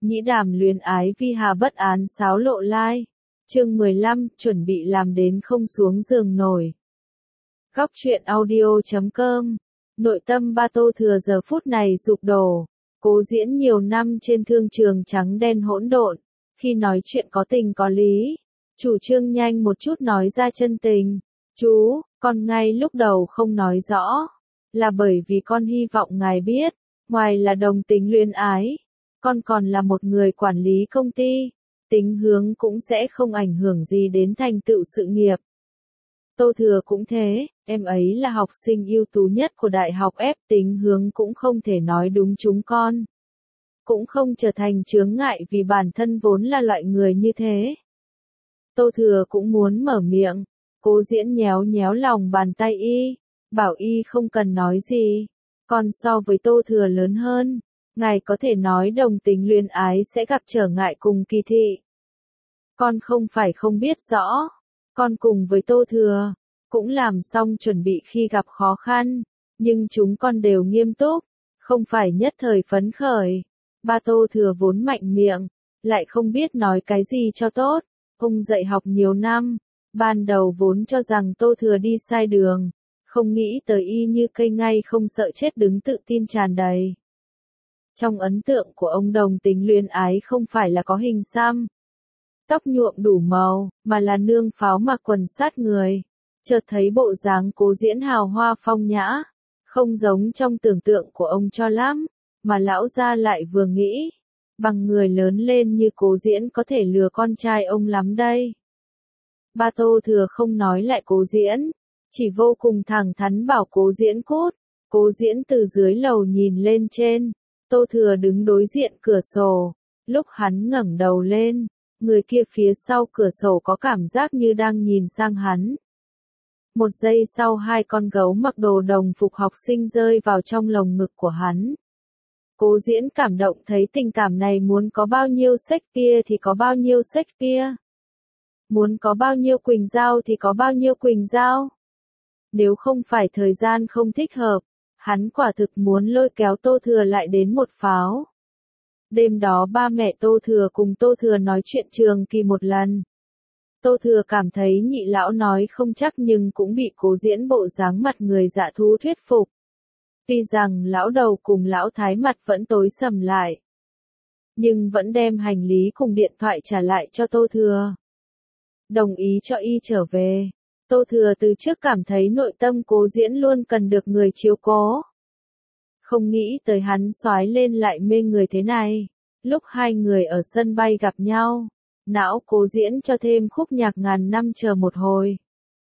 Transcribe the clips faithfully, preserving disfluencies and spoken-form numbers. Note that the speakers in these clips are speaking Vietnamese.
Nhĩ đàm luyến ái vi hà bất án sáo lộ lai. Chương mười lăm, chuẩn bị làm đến không xuống giường nổi. Góc truyện audio chấm com. Nội tâm Ba Tô Thừa giờ phút này sụp đổ. Cố diễn nhiều năm trên thương trường trắng đen hỗn độn, khi nói chuyện có tình có lý, chủ trương nhanh một chút nói ra chân tình. Chú, con ngay lúc đầu không nói rõ, là bởi vì con hy vọng ngài biết, ngoài là đồng tính luyến ái, con còn là một người quản lý công ty, tính hướng cũng sẽ không ảnh hưởng gì đến thành tựu sự nghiệp. Tô Thừa cũng thế, em ấy là học sinh ưu tú nhất của đại học F, tính hướng cũng không thể nói đúng chúng con. Cũng không trở thành chướng ngại vì bản thân vốn là loại người như thế. Tô Thừa cũng muốn mở miệng, Cố Diễn nhéo nhéo lòng bàn tay y, bảo y không cần nói gì. Còn so với Tô Thừa lớn hơn, ngài có thể nói đồng tính luyến ái sẽ gặp trở ngại cùng kỳ thị. Con không phải không biết rõ, con cùng với Tô Thừa, cũng làm xong chuẩn bị khi gặp khó khăn, nhưng chúng con đều nghiêm túc, không phải nhất thời phấn khởi. Ba Tô Thừa vốn mạnh miệng, lại không biết nói cái gì cho tốt, ông dạy học nhiều năm, ban đầu vốn cho rằng Tô Thừa đi sai đường, không nghĩ tới y như cây ngay không sợ chết đứng tự tin tràn đầy. Trong ấn tượng của ông đồng tính luyến ái không phải là có hình xăm, tóc nhuộm đủ màu, mà là nương pháo mặc quần sát người. Chợt thấy bộ dáng Cố Diễn hào hoa phong nhã, không giống trong tưởng tượng của ông cho lắm, mà lão gia lại vừa nghĩ, bằng người lớn lên như Cố Diễn có thể lừa con trai ông lắm đây. Ba Tô Thừa không nói lại Cố Diễn, chỉ vô cùng thẳng thắn bảo Cố Diễn cút. Cố Diễn từ dưới lầu nhìn lên trên, Tô Thừa đứng đối diện cửa sổ, lúc hắn ngẩng đầu lên, người kia phía sau cửa sổ có cảm giác như đang nhìn sang hắn. Một giây sau hai con gấu mặc đồ đồng phục học sinh rơi vào trong lồng ngực của hắn. Cố Diễn cảm động thấy tình cảm này muốn có bao nhiêu Shakespeare thì có bao nhiêu Shakespeare. Muốn có bao nhiêu Quỳnh Giao thì có bao nhiêu Quỳnh Giao. Nếu không phải thời gian không thích hợp, hắn quả thực muốn lôi kéo Tô Thừa lại đến một pháo. Đêm đó ba mẹ Tô Thừa cùng Tô Thừa nói chuyện trường kỳ một lần. Tô Thừa cảm thấy nhị lão nói không chắc nhưng cũng bị Cố Diễn bộ dáng mặt người dạ thú thuyết phục. Tuy rằng lão đầu cùng lão thái mặt vẫn tối sầm lại, nhưng vẫn đem hành lý cùng điện thoại trả lại cho Tô Thừa. Đồng ý cho y trở về. Tô Thừa từ trước cảm thấy nội tâm Cố Diễn luôn cần được người chiếu cố. Không nghĩ tới hắn xoái lên lại mê người thế này. Lúc hai người ở sân bay gặp nhau, não Cố Diễn cho thêm khúc nhạc ngàn năm chờ một hồi.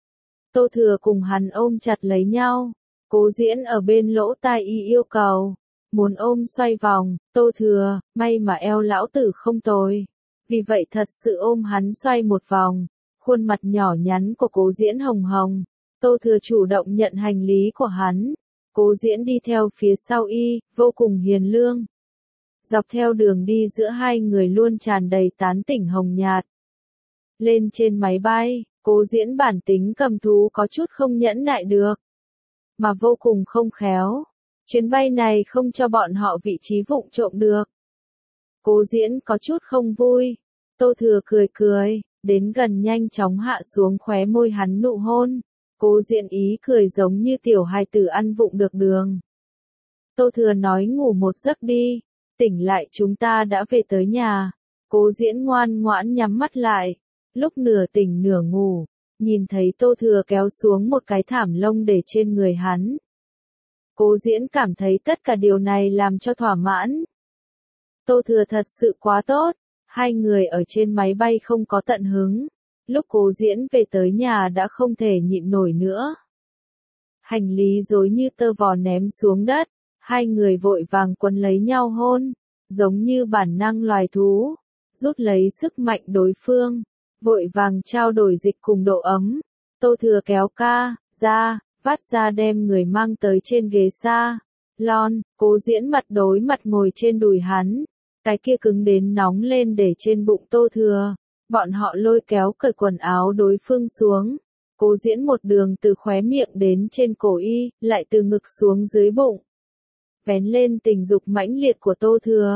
Tô Thừa cùng hắn ôm chặt lấy nhau, Cố Diễn ở bên lỗ tai y yêu cầu, muốn ôm xoay vòng. Tô Thừa, may mà eo lão tử không tồi, vì vậy thật sự ôm hắn xoay một vòng. Khuôn mặt nhỏ nhắn của Cố Diễn hồng hồng, Tô Thừa chủ động nhận hành lý của hắn. Cố Diễn đi theo phía sau y, vô cùng hiền lương. Dọc theo đường đi giữa hai người luôn tràn đầy tán tỉnh hồng nhạt. Lên trên máy bay, Cố Diễn bản tính cầm thú có chút không nhẫn nại được, mà vô cùng không khéo. Chuyến bay này không cho bọn họ vị trí vụng trộm được. Cố Diễn có chút không vui. Tô Thừa cười cười, đến gần nhanh chóng hạ xuống khóe môi hắn nụ hôn. Cố Diễn ý cười giống như tiểu hài tử ăn vụng được đường. Tô Thừa nói ngủ một giấc đi, tỉnh lại chúng ta đã về tới nhà. Cố Diễn ngoan ngoãn nhắm mắt lại, lúc nửa tỉnh nửa ngủ, nhìn thấy Tô Thừa kéo xuống một cái thảm lông để trên người hắn. Cố Diễn cảm thấy tất cả điều này làm cho thỏa mãn. Tô Thừa thật sự quá tốt, hai người ở trên máy bay không có tận hứng. Lúc Cố Diễn về tới nhà đã không thể nhịn nổi nữa. Hành lý rối như tơ vò ném xuống đất, hai người vội vàng quấn lấy nhau hôn, giống như bản năng loài thú, rút lấy sức mạnh đối phương, vội vàng trao đổi dịch cùng độ ấm. Tô Thừa kéo ca ra, vắt ra đem người mang tới trên ghế sa lon. Cố Diễn mặt đối mặt ngồi trên đùi hắn, cái kia cứng đến nóng lên để trên bụng Tô Thừa. Bọn họ lôi kéo cởi quần áo đối phương xuống. Cố Diễn một đường từ khóe miệng đến trên cổ y, lại từ ngực xuống dưới bụng. Vén lên tình dục mãnh liệt của Tô Thừa.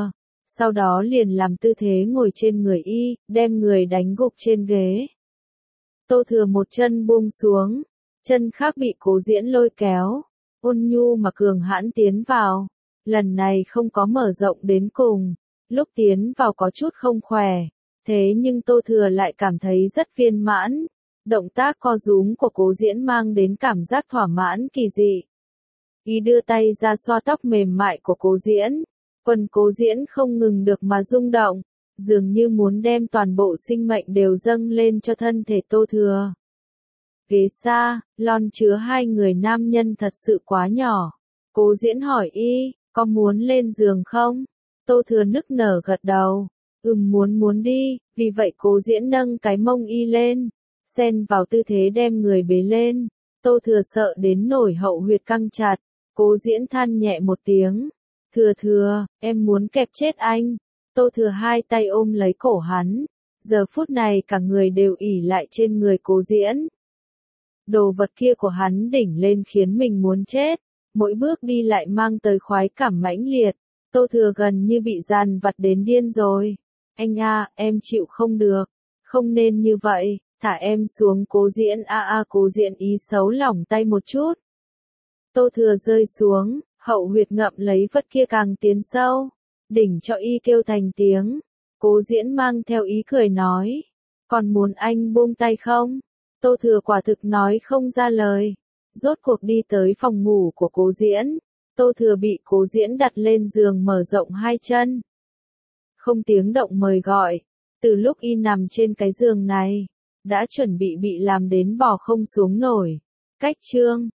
sau đó liền làm tư thế ngồi trên người y, đem người đánh gục trên ghế. Tô Thừa một chân buông xuống, chân khác bị Cố Diễn lôi kéo, ôn nhu mà cường hãn tiến vào, lần này không có mở rộng đến cùng, lúc tiến vào có chút không khỏe, thế nhưng Tô Thừa lại cảm thấy rất viên mãn, động tác co rúm của Cố Diễn mang đến cảm giác thỏa mãn kỳ dị. Y đưa tay ra xoa tóc mềm mại của Cố Diễn, quần Cố Diễn không ngừng được mà rung động, dường như muốn đem toàn bộ sinh mệnh đều dâng lên cho thân thể Tô Thừa. Ghế xa, lon chứa hai người nam nhân thật sự quá nhỏ. Cố Diễn hỏi y, có muốn lên giường không? Tô Thừa nức nở gật đầu, ừm muốn muốn đi, vì vậy Cố Diễn nâng cái mông y lên, xen vào tư thế đem người bế lên. Tô Thừa sợ đến nổi hậu huyệt căng chặt, Cố Diễn than nhẹ một tiếng, Thừa Thừa, em muốn kẹp chết anh. Tô Thừa hai tay ôm lấy cổ hắn, giờ phút này cả người đều ỉ lại trên người Cố Diễn. Đồ vật kia của hắn đỉnh lên khiến mình muốn chết, mỗi bước đi lại mang tới khoái cảm mãnh liệt, Tô Thừa gần như bị dằn vặt đến điên rồi. Anh a, em chịu không được, không nên như vậy, thả em xuống. Cố Diễn a a Cố Diễn ý xấu lỏng tay một chút. Tô Thừa rơi xuống, hậu huyệt ngậm lấy vật kia càng tiến sâu, đỉnh cho y kêu thành tiếng. Cố Diễn mang theo ý cười nói, còn muốn anh buông tay không? Tô Thừa quả thực nói không ra lời. Rốt cuộc đi tới phòng ngủ của Cố Diễn, Tô Thừa bị Cố Diễn đặt lên giường mở rộng hai chân. Không tiếng động mời gọi, từ lúc y nằm trên cái giường này, đã chuẩn bị bị làm đến bò không xuống nổi. Cách chương